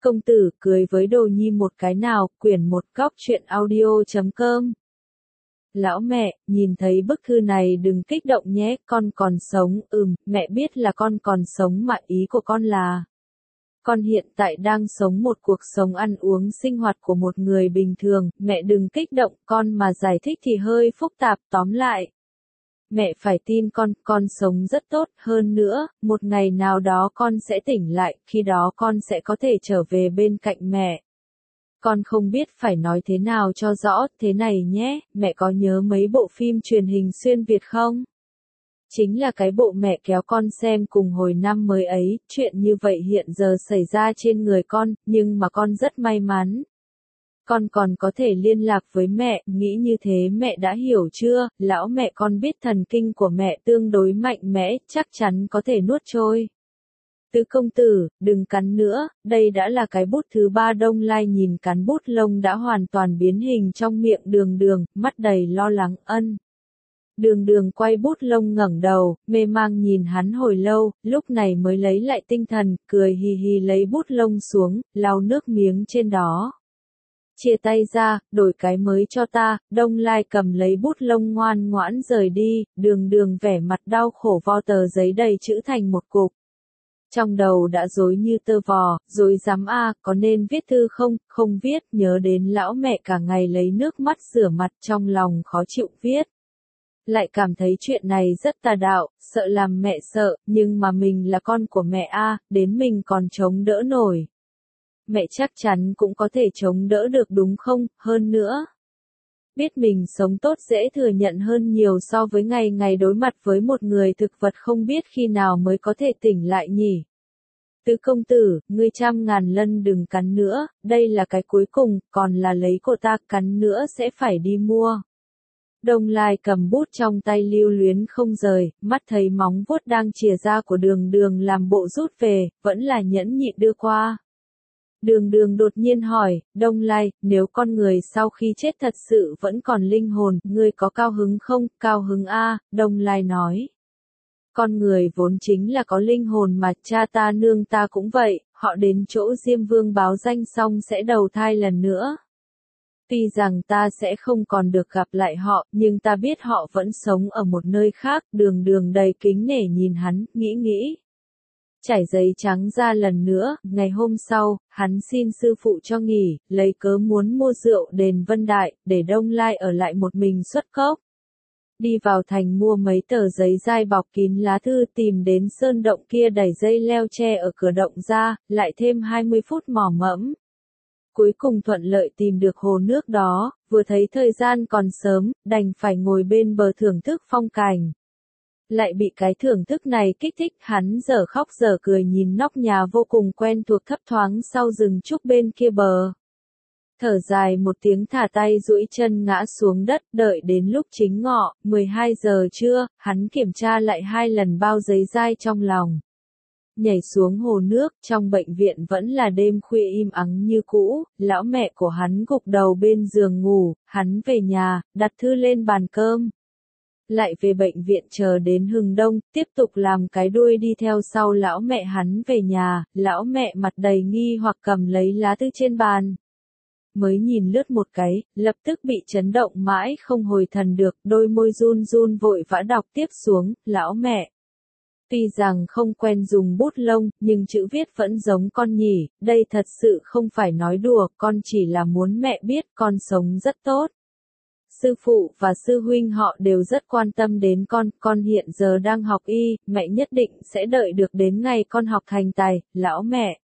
Công tử cười với đồ nhi một cái nào, quyển 1 góc truyện audio.com. Lão mẹ, nhìn thấy bức thư này đừng kích động nhé, con còn sống, mẹ biết là con còn sống mà ý của con là. Con hiện tại đang sống một cuộc sống ăn uống sinh hoạt của một người bình thường, mẹ đừng kích động, con mà giải thích thì hơi phức tạp, tóm lại. Mẹ phải tin con sống rất tốt, hơn nữa, một ngày nào đó con sẽ tỉnh lại, khi đó con sẽ có thể trở về bên cạnh mẹ. Con không biết phải nói thế nào cho rõ, thế này nhé, mẹ có nhớ mấy bộ phim truyền hình xuyên Việt không? Chính là cái bộ mẹ kéo con xem cùng hồi năm mới ấy, chuyện như vậy hiện giờ xảy ra trên người con, nhưng mà con rất may mắn. Con còn có thể liên lạc với mẹ, nghĩ như thế mẹ đã hiểu chưa, lão mẹ con biết thần kinh của mẹ tương đối mạnh mẽ, chắc chắn có thể nuốt trôi. Tứ công tử, đừng cắn nữa, đây đã là cái bút thứ 3. Đông Lai nhìn cán bút lông đã hoàn toàn biến hình trong miệng Đường Đường, mắt đầy lo lắng. Đường Đường quay bút lông ngẩng đầu, mê mang nhìn hắn hồi lâu, lúc này mới lấy lại tinh thần, cười hì hì lấy bút lông xuống, lau nước miếng trên đó. Chia tay ra, đổi cái mới cho ta. Đông Lai cầm lấy bút lông ngoan ngoãn rời đi, Đường Đường vẻ mặt đau khổ vo tờ giấy đầy chữ thành một cục. Trong đầu đã rối như tơ vò, rối rắm có nên viết thư không, không viết, nhớ đến lão mẹ cả ngày lấy nước mắt rửa mặt trong lòng khó chịu viết. Lại cảm thấy chuyện này rất tà đạo, sợ làm mẹ sợ, nhưng mà mình là con của mẹ đến mình còn chống đỡ nổi. Mẹ chắc chắn cũng có thể chống đỡ được đúng không, hơn nữa. Biết mình sống tốt dễ thừa nhận hơn nhiều so với ngày ngày đối mặt với một người thực vật không biết khi nào mới có thể tỉnh lại nhỉ. Tứ công tử, ngươi trăm ngàn lần đừng cắn nữa, đây là cái cuối cùng, còn là lấy của ta, cắn nữa sẽ phải đi mua. Đông Lai cầm bút trong tay lưu luyến không rời, mắt thấy móng vuốt đang chìa ra của Đường Đường làm bộ rút về, vẫn là nhẫn nhịn đưa qua. Đường Đường đột nhiên hỏi, Đông Lai, nếu con người sau khi chết thật sự vẫn còn linh hồn, ngươi có cao hứng không? Cao hứng Đông Lai nói. Con người vốn chính là có linh hồn mà, cha ta nương ta cũng vậy, họ đến chỗ Diêm Vương báo danh xong sẽ đầu thai lần nữa. Tuy rằng ta sẽ không còn được gặp lại họ, nhưng ta biết họ vẫn sống ở một nơi khác. Đường Đường đầy kính nể nhìn hắn, nghĩ. Trải giấy trắng ra lần nữa, ngày hôm sau, hắn xin sư phụ cho nghỉ, lấy cớ muốn mua rượu đền Vân Đại, để Đông Lai ở lại một mình xuất cốc. Đi vào thành mua mấy tờ giấy dai bọc kín lá thư, tìm đến sơn động kia đẩy dây leo tre ở cửa động ra, lại thêm 20 phút mò mẫm. Cuối cùng thuận lợi tìm được hồ nước đó, vừa thấy thời gian còn sớm, đành phải ngồi bên bờ thưởng thức phong cảnh. Lại bị cái thưởng thức này kích thích, hắn dở khóc dở cười nhìn nóc nhà vô cùng quen thuộc thấp thoáng sau rừng trúc bên kia bờ. Thở dài một tiếng thả tay duỗi chân ngã xuống đất, đợi đến lúc chính ngọ, 12 giờ trưa, hắn kiểm tra lại 2 lần bao giấy dai trong lòng. Nhảy xuống hồ nước, trong bệnh viện vẫn là đêm khuya im ắng như cũ, lão mẹ của hắn gục đầu bên giường ngủ, hắn về nhà, đặt thư lên bàn cơm. Lại về bệnh viện chờ đến hừng đông, tiếp tục làm cái đuôi đi theo sau lão mẹ hắn về nhà, lão mẹ mặt đầy nghi hoặc cầm lấy lá thư trên bàn. Mới nhìn lướt một cái, lập tức bị chấn động mãi không hồi thần được, đôi môi run run vội vã đọc tiếp xuống, lão mẹ. Tuy rằng không quen dùng bút lông, nhưng chữ viết vẫn giống con nhỉ, đây thật sự không phải nói đùa, con chỉ là muốn mẹ biết con sống rất tốt. Sư phụ và sư huynh họ đều rất quan tâm đến con hiện giờ đang học y, mẹ nhất định sẽ đợi được đến ngày con học thành tài, lão mẹ.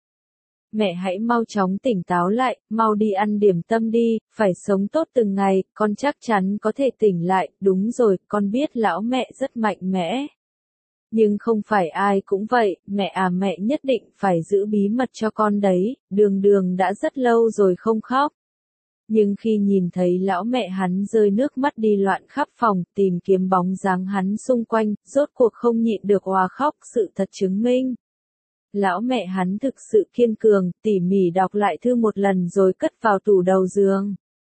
Mẹ hãy mau chóng tỉnh táo lại, mau đi ăn điểm tâm đi, phải sống tốt từng ngày, con chắc chắn có thể tỉnh lại, đúng rồi, con biết lão mẹ rất mạnh mẽ. Nhưng không phải ai cũng vậy, mẹ nhất định phải giữ bí mật cho con đấy, Đường Đường đã rất lâu rồi không khóc. Nhưng khi nhìn thấy lão mẹ hắn rơi nước mắt đi loạn khắp phòng, tìm kiếm bóng dáng hắn xung quanh, rốt cuộc không nhịn được òa khóc, sự thật chứng minh. Lão mẹ hắn thực sự kiên cường, tỉ mỉ đọc lại thư một lần rồi cất vào tủ đầu giường.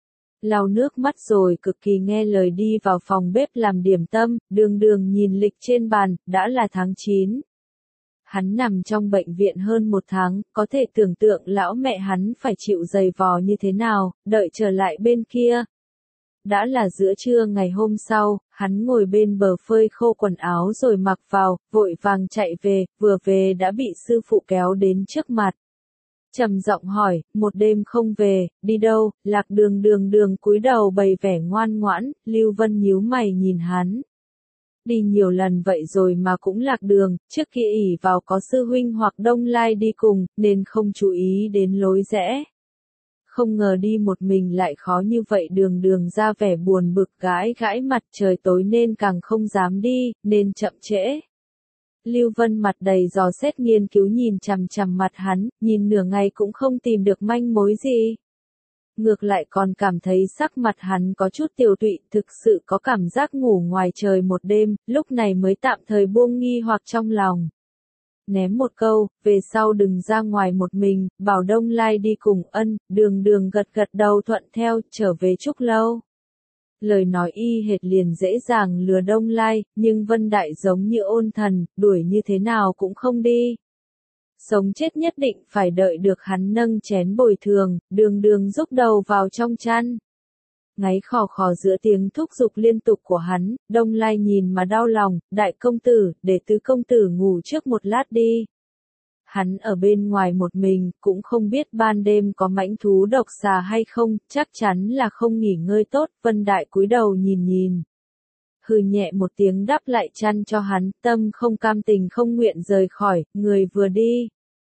Lau nước mắt rồi cực kỳ nghe lời đi vào phòng bếp làm điểm tâm, Đường Đường nhìn lịch trên bàn, đã là tháng 9. hắn nằm trong bệnh viện hơn 1 tháng, có thể tưởng tượng lão mẹ hắn phải chịu giày vò như thế nào, đợi trở lại bên kia. Đã là giữa trưa ngày hôm sau, hắn ngồi bên bờ phơi khô quần áo rồi mặc vào, vội vàng chạy về, vừa về đã bị sư phụ kéo đến trước mặt. Trầm giọng hỏi, một đêm không về, đi đâu? Lạc Đường cúi đầu bày vẻ ngoan ngoãn, Lưu Vân nhíu mày nhìn hắn. Đi nhiều lần vậy rồi mà cũng lạc đường, trước kia ỷ vào có sư huynh hoặc Đông Lai đi cùng, nên không chú ý đến lối rẽ. Không ngờ đi một mình lại khó như vậy, Đường ra vẻ buồn bực gãi gãi mặt, trời tối nên càng không dám đi, nên chậm trễ. Lưu Vân mặt đầy dò xét nghiên cứu nhìn chằm chằm mặt hắn, nhìn nửa ngày cũng không tìm được manh mối gì. Ngược lại còn cảm thấy sắc mặt hắn có chút tiều tụy, thực sự có cảm giác ngủ ngoài trời một đêm, lúc này mới tạm thời buông nghi hoặc trong lòng. Ném một câu, về sau đừng ra ngoài một mình, bảo Đông Lai đi cùng. Đường gật gật đầu thuận theo, trở về Trúc Lâu. Lời nói y hệt liền dễ dàng lừa Đông Lai, nhưng Vân Đại giống như ôn thần, đuổi như thế nào cũng không đi. Sống chết nhất định phải đợi được hắn nâng chén bồi thường, Đường rúc đầu vào trong chăn. Ngáy khò khò giữa tiếng thúc giục liên tục của hắn, Đông Lai nhìn mà đau lòng, đại công tử, để tứ công tử ngủ trước một lát đi. Hắn ở bên ngoài một mình, cũng không biết ban đêm có mãnh thú độc xà hay không, chắc chắn là không nghỉ ngơi tốt. Vân Đại cúi đầu nhìn. Hừ nhẹ một tiếng đắp lại chăn cho hắn, tâm không cam tình không nguyện rời khỏi, người vừa đi.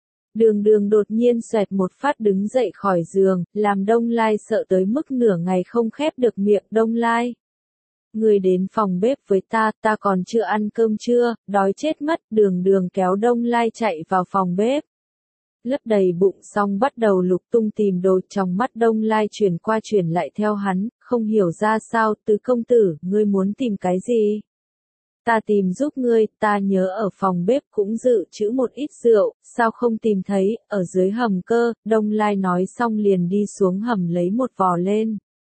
Đường đột nhiên xoẹt một phát đứng dậy khỏi giường, làm Đông Lai sợ tới mức nửa ngày không khép được miệng. Đông Lai, người đến phòng bếp với ta còn chưa ăn cơm trưa, đói chết mất. Đường kéo Đông Lai chạy vào phòng bếp. Lấp đầy bụng xong bắt đầu lục tung tìm đồ, trong mắt Đông Lai chuyển qua chuyển lại theo hắn, không hiểu ra sao. Tứ công tử, ngươi muốn tìm cái gì? Ta tìm giúp ngươi, ta nhớ ở phòng bếp cũng dự trữ một ít rượu, sao không tìm thấy, ở dưới hầm cơ. Đông Lai nói xong liền đi xuống hầm lấy một vò lên.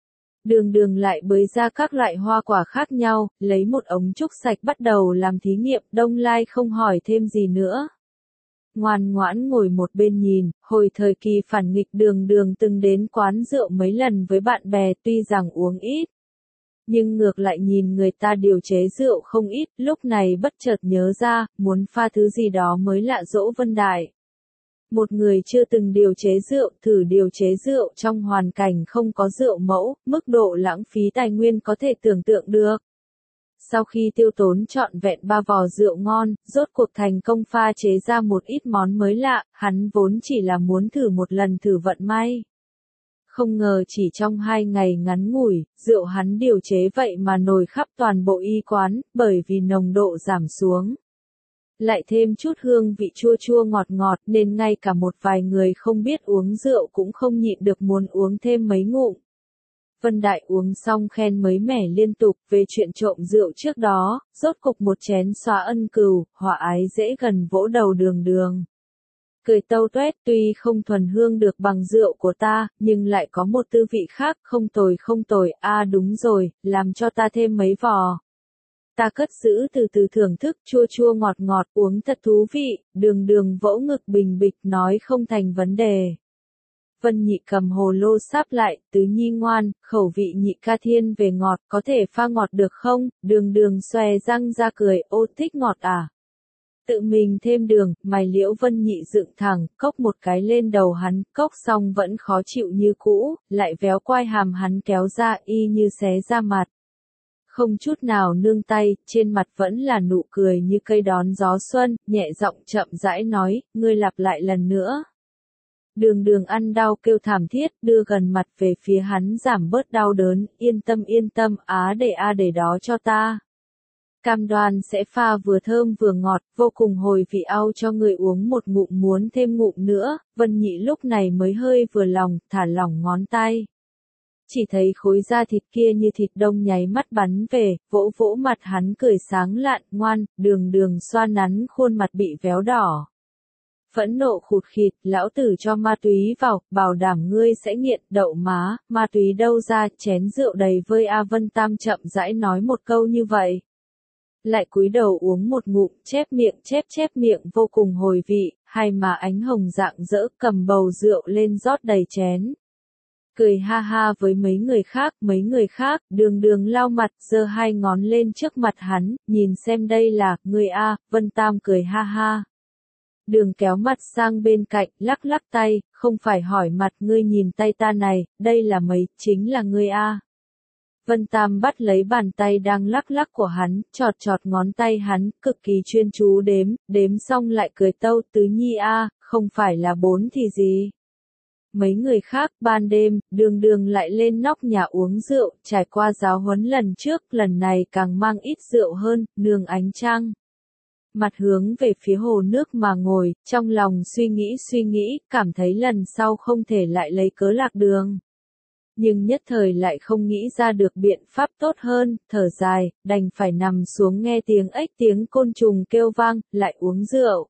Đường lại bới ra các loại hoa quả khác nhau, lấy một ống trúc sạch bắt đầu làm thí nghiệm. Đông Lai không hỏi thêm gì nữa. Ngoan ngoãn ngồi một bên nhìn, hồi thời kỳ phản nghịch Đường từng đến quán rượu mấy lần với bạn bè, tuy rằng uống ít. Nhưng ngược lại nhìn người ta điều chế rượu không ít, lúc này bất chợt nhớ ra, muốn pha thứ gì đó mới lạ dỗ Vân Đại. Một người chưa từng điều chế rượu, thử điều chế rượu trong hoàn cảnh không có rượu mẫu, mức độ lãng phí tài nguyên có thể tưởng tượng được. Sau khi tiêu tốn trọn vẹn 3 vò rượu ngon, rốt cuộc thành công pha chế ra một ít món mới lạ, hắn vốn chỉ là muốn thử một lần thử vận may. Không ngờ chỉ trong 2 ngày ngắn ngủi, rượu hắn điều chế vậy mà nổi khắp toàn bộ y quán, bởi vì nồng độ giảm xuống. Lại thêm chút hương vị chua chua ngọt ngọt nên ngay cả một vài người không biết uống rượu cũng không nhịn được muốn uống thêm mấy ngụm. Vân Đại uống xong khen mới mẻ liên tục về chuyện trộm rượu trước đó, rốt cục một chén xóa ân cừu, hòa ái dễ gần vỗ đầu Đường. Cười tâu tuét, tuy không thuần hương được bằng rượu của ta, nhưng lại có một tư vị khác, không tồi, đúng rồi, làm cho ta thêm mấy vò. Ta cất giữ từ từ thưởng thức, chua chua ngọt ngọt, uống thật thú vị. Đường vỗ ngực bình bịch nói không thành vấn đề. Vân Nhị cầm hồ lô sáp lại, Tứ Nhi ngoan, khẩu vị Nhị ca thiên về ngọt, có thể pha ngọt được không? Đường xòe răng ra cười, ô thích ngọt à? Tự mình thêm đường, mày liễu Vân Nhị dựng thẳng, cốc một cái lên đầu hắn, cốc xong vẫn khó chịu như cũ, lại véo quai hàm hắn kéo ra y như xé ra mặt. Không chút nào nương tay, trên mặt vẫn là nụ cười như cây đón gió xuân, nhẹ giọng chậm rãi nói, ngươi lặp lại lần nữa. Đường ăn đau kêu thảm thiết, đưa gần mặt về phía hắn giảm bớt đau đớn, yên tâm, để đó cho ta. Cam đoan sẽ pha vừa thơm vừa ngọt, vô cùng hồi vị ao cho người uống một ngụm muốn thêm ngụm nữa. Vân Nhị lúc này mới hơi vừa lòng, thả lỏng ngón tay. Chỉ thấy khối da thịt kia như thịt đông nháy mắt bắn về, vỗ mặt hắn cười sáng lạn, ngoan. Đường xoa nắn khuôn mặt bị véo đỏ. Phẫn nộ khụt khịt, lão tử cho ma túy vào, bảo đảm ngươi sẽ nghiện. Đậu má, ma túy đâu ra, chén rượu đầy vơi. Vân Tam chậm rãi nói một câu như vậy. lại cúi đầu uống một ngụm, chép miệng vô cùng hồi vị, hai má ánh hồng rạng rỡ, cầm bầu rượu lên rót đầy chén. Cười ha ha với mấy người khác, đường đường lau mặt, giơ hai ngón lên trước mặt hắn, nhìn xem đây là, ngươi a, Vân Tam cười ha ha. Đường kéo mặt sang bên cạnh, lắc lắc tay, không phải hỏi mặt, ngươi nhìn tay ta này, đây là mấy, chính là ngươi a. Vân Tam bắt lấy bàn tay đang lắc lắc của hắn, chọt ngón tay hắn, cực kỳ chuyên chú đếm xong lại cười tâu, tứ nhi a, không phải là 4 thì gì. Mấy người khác, ban đêm, đường lại lên nóc nhà uống rượu, trải qua giáo huấn lần trước, lần này càng mang ít rượu hơn, nương ánh trăng. Mặt hướng về phía hồ nước mà ngồi, trong lòng suy nghĩ, cảm thấy lần sau không thể lại lấy cớ lạc đường. Nhưng nhất thời lại không nghĩ ra được biện pháp tốt hơn, thở dài, đành phải nằm xuống nghe tiếng ếch tiếng côn trùng kêu vang, lại uống rượu.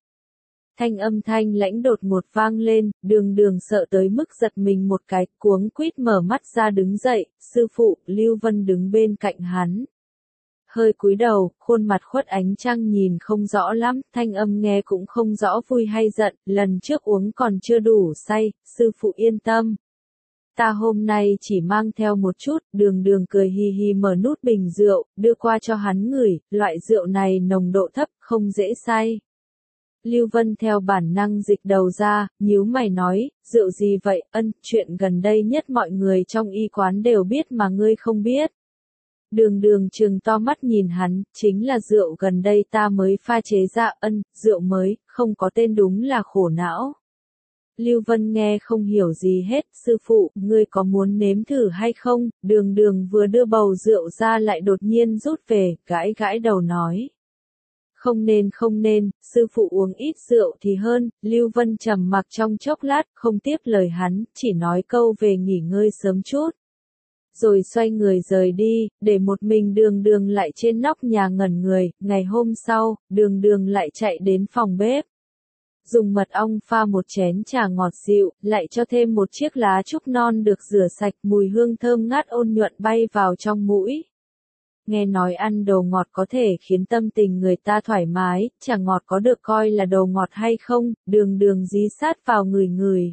Âm thanh lãnh đột ngột vang lên, đường sợ tới mức giật mình một cái, cuống quýt mở mắt ra đứng dậy, sư phụ, Lưu Vân đứng bên cạnh hắn. Hơi cúi đầu, khuôn mặt khuất ánh trăng nhìn không rõ lắm, thanh âm nghe cũng không rõ vui hay giận, lần trước uống còn chưa đủ say, sư phụ yên tâm. Ta hôm nay chỉ mang theo một chút, đường cười hì hì mở nút bình rượu, đưa qua cho hắn ngửi, loại rượu này nồng độ thấp, không dễ say. Lưu Vân theo bản năng dịch đầu ra, nhíu mày nói, rượu gì vậy, chuyện gần đây nhất mọi người trong y quán đều biết mà ngươi không biết. Đường trừng to mắt nhìn hắn, chính là rượu gần đây ta mới pha chế ra, rượu mới, không có tên đúng là khổ não. Lưu Vân nghe không hiểu gì hết, sư phụ, ngươi có muốn nếm thử hay không, đường vừa đưa bầu rượu ra lại đột nhiên rút về, gãi đầu nói. Không nên, sư phụ uống ít rượu thì hơn, Lưu Vân trầm mặc trong chốc lát, không tiếp lời hắn, chỉ nói câu về nghỉ ngơi sớm chút. Rồi xoay người rời đi, để một mình đường lại trên nóc nhà ngẩn người, ngày hôm sau, đường lại chạy đến phòng bếp. Dùng mật ong pha một chén trà ngọt dịu, lại cho thêm một chiếc lá trúc non được rửa sạch, mùi hương thơm ngát ôn nhuận bay vào trong mũi. Nghe nói ăn đồ ngọt có thể khiến tâm tình người ta thoải mái, trà ngọt có được coi là đồ ngọt hay không, đường dí sát vào người.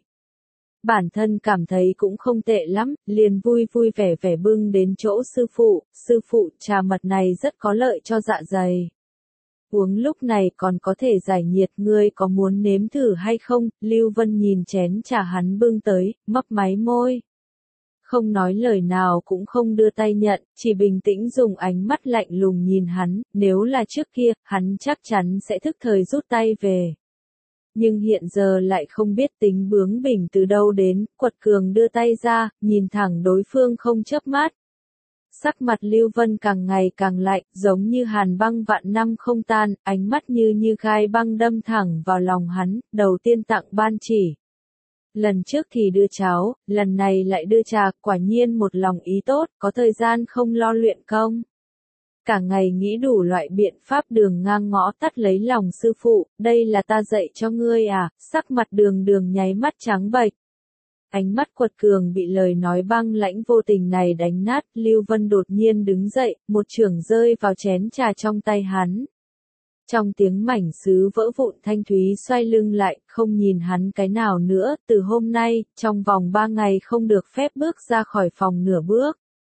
Bản thân cảm thấy cũng không tệ lắm, liền vui vẻ bưng đến chỗ sư phụ, trà mật này rất có lợi cho dạ dày. Uống lúc này còn có thể giải nhiệt, ngươi có muốn nếm thử hay không? Lưu Vân nhìn chén trà hắn bưng tới, mấp máy môi. Không nói lời nào cũng không đưa tay nhận, chỉ bình tĩnh dùng ánh mắt lạnh lùng nhìn hắn, nếu là trước kia, hắn chắc chắn sẽ thức thời rút tay về. Nhưng hiện giờ lại không biết tính bướng bỉnh từ đâu đến, quật cường đưa tay ra, nhìn thẳng đối phương không chớp mắt. Sắc mặt Lưu Vân càng ngày càng lạnh, giống như hàn băng vạn năm không tan, ánh mắt như gai băng đâm thẳng vào lòng hắn, đầu tiên tặng ban chỉ. Lần trước thì đưa cháo, lần này lại đưa trà, quả nhiên một lòng ý tốt, có thời gian không lo luyện công. Cả ngày nghĩ đủ loại biện pháp đường ngang ngõ tắt lấy lòng sư phụ, đây là ta dạy cho ngươi à, sắc mặt đường nháy mắt trắng bệch. Ánh mắt quật cường bị lời nói băng lãnh vô tình này đánh nát, Lưu Vân đột nhiên đứng dậy, một chưởng rơi vào chén trà trong tay hắn. Trong tiếng mảnh sứ vỡ vụn Thanh Thúy xoay lưng lại, không nhìn hắn cái nào nữa, từ hôm nay, trong vòng 3 ngày không được phép bước ra khỏi phòng nửa bước.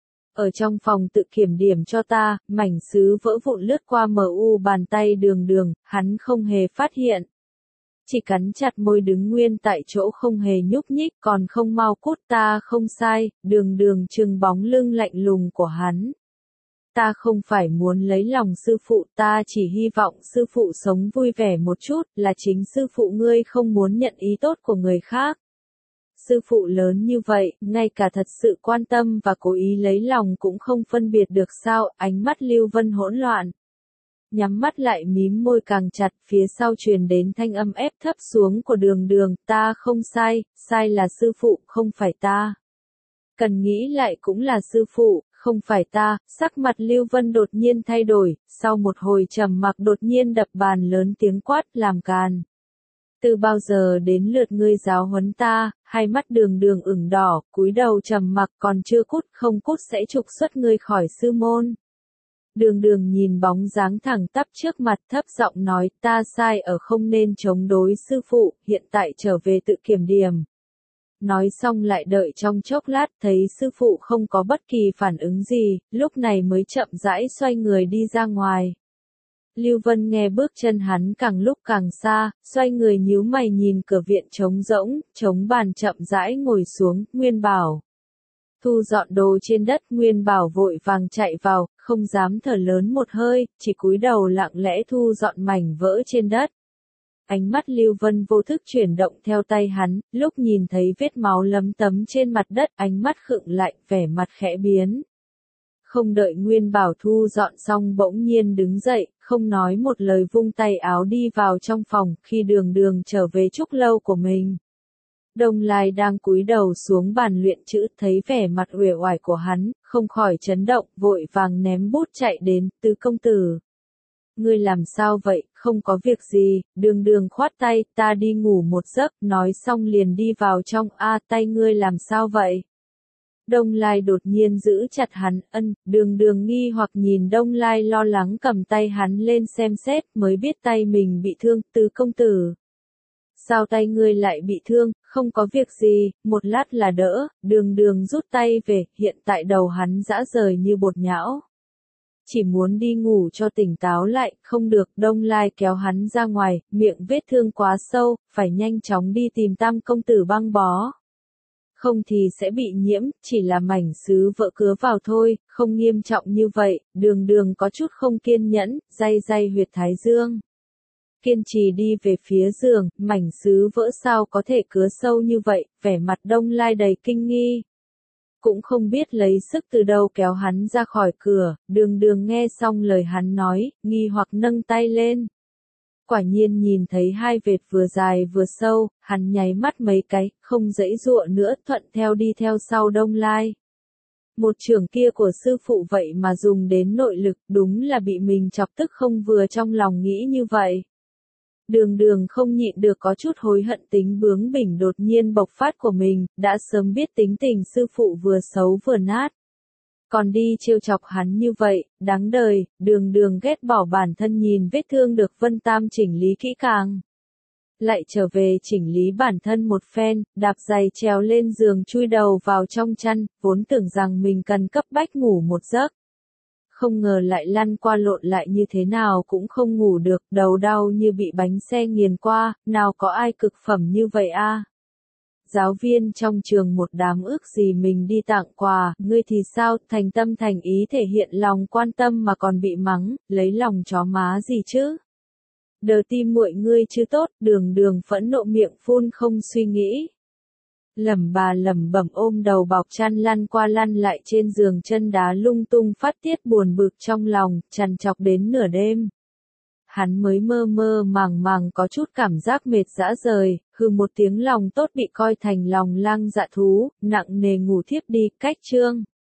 Ở trong phòng tự kiểm điểm cho ta, mảnh sứ vỡ vụn lướt qua bàn tay đường, hắn không hề phát hiện. Chỉ cắn chặt môi đứng nguyên tại chỗ không hề nhúc nhích, còn không mau cút, ta không sai, đường trừng bóng lưng lạnh lùng của hắn. Ta không phải muốn lấy lòng sư phụ, ta chỉ hy vọng sư phụ sống vui vẻ một chút, là chính sư phụ ngươi không muốn nhận ý tốt của người khác. Sư phụ lớn như vậy, ngay cả thật sự quan tâm và cố ý lấy lòng cũng không phân biệt được sao, ánh mắt Lưu Vân hỗn loạn. Nhắm mắt lại mím môi càng chặt, phía sau truyền đến thanh âm ép thấp xuống của đường, ta không sai, sai là sư phụ, không phải ta. Cần nghĩ lại cũng là sư phụ, không phải ta, sắc mặt Lưu Vân đột nhiên thay đổi, sau một hồi trầm mặc đột nhiên đập bàn lớn tiếng quát, làm càn. Từ bao giờ đến lượt ngươi giáo huấn ta, hai mắt đường ửng đỏ, cúi đầu trầm mặc, còn chưa cút, không cút sẽ trục xuất ngươi khỏi sư môn. Đường Đường nhìn bóng dáng thẳng tắp trước mặt thấp giọng nói ta sai ở không nên chống đối sư phụ, hiện tại trở về tự kiểm điểm. Nói xong lại đợi trong chốc lát thấy sư phụ không có bất kỳ phản ứng gì, lúc này mới chậm rãi xoay người đi ra ngoài. Lưu Vân nghe bước chân hắn càng lúc càng xa, xoay người nhíu mày nhìn cửa viện trống rỗng, chống bàn chậm rãi ngồi xuống, Nguyên Bảo. Thu dọn đồ trên đất, Nguyên Bảo vội vàng chạy vào, không dám thở lớn một hơi, chỉ cúi đầu lặng lẽ thu dọn mảnh vỡ trên đất. Ánh mắt Lưu Vân vô thức chuyển động theo tay hắn, lúc nhìn thấy vết máu lấm tấm trên mặt đất, ánh mắt khựng lại, vẻ mặt khẽ biến. Không đợi Nguyên Bảo thu dọn xong bỗng nhiên đứng dậy, không nói một lời vung tay áo đi vào trong phòng, khi Đường Đường trở về trúc lâu của mình. Đông Lai đang cúi đầu xuống bàn luyện chữ, thấy vẻ mặt uể oải của hắn, không khỏi chấn động, vội vàng ném bút chạy đến, Tứ công tử. Ngươi làm sao vậy, không có việc gì, Đường Đường khoát tay, ta đi ngủ một giấc, nói xong liền đi vào trong, tay ngươi làm sao vậy? Đông Lai đột nhiên giữ chặt hắn, Đường Đường nghi hoặc nhìn Đông Lai lo lắng cầm tay hắn lên xem xét, mới biết tay mình bị thương, Tứ công tử. Sao tay ngươi lại bị thương, không có việc gì, một lát là đỡ, Đường Đường rút tay về, hiện tại đầu hắn rã rời như bột nhão. Chỉ muốn đi ngủ cho tỉnh táo lại, không được, Đông Lai kéo hắn ra ngoài, miệng vết thương quá sâu, phải nhanh chóng đi tìm Tam công tử băng bó. Không thì sẽ bị nhiễm, chỉ là mảnh sứ vỡ cứa vào thôi, không nghiêm trọng như vậy, Đường Đường có chút không kiên nhẫn, day day huyệt thái dương. Kiên trì đi về phía giường, mảnh sứ vỡ sao có thể cứa sâu như vậy, vẻ mặt Đông Lai đầy kinh nghi. Cũng không biết lấy sức từ đâu kéo hắn ra khỏi cửa, Đường Đường nghe xong lời hắn nói, nghi hoặc nâng tay lên. Quả nhiên nhìn thấy hai vệt vừa dài vừa sâu, hắn nháy mắt mấy cái, không giãy giụa nữa, thuận theo đi theo sau Đông Lai. Một chưởng kia của sư phụ vậy mà dùng đến nội lực, đúng là bị mình chọc tức không vừa trong lòng nghĩ như vậy. Đường Đường không nhịn được có chút hối hận tính bướng bỉnh đột nhiên bộc phát của mình, đã sớm biết tính tình sư phụ vừa xấu vừa nát. Còn đi trêu chọc hắn như vậy, đáng đời, Đường Đường ghét bỏ bản thân nhìn vết thương được Vân Tam chỉnh lý kỹ càng. Lại trở về chỉnh lý bản thân một phen, đạp giày trèo lên giường chui đầu vào trong chăn, vốn tưởng rằng mình cần cấp bách ngủ một giấc. Không ngờ lại lăn qua lộn lại như thế nào cũng không ngủ được, đầu đau như bị bánh xe nghiền qua, nào có ai cực phẩm như vậy a? Giáo viên trong trường một đám ước gì mình đi tặng quà, ngươi thì sao, thành tâm thành ý thể hiện lòng quan tâm mà còn bị mắng, lấy lòng chó má gì chứ? Đờ tim muội ngươi chứ tốt, Đường Đường phẫn nộ miệng phun không suy nghĩ. Lẩm bẩm ôm đầu bọc chăn lăn qua lăn lại trên giường, chân đá lung tung phát tiết buồn bực trong lòng, trằn trọc đến nửa đêm. Hắn mới mơ mơ màng có chút cảm giác mệt rã rời, hừ một tiếng lòng tốt bị coi thành lòng lang dạ thú, nặng nề ngủ thiếp đi, cách chương.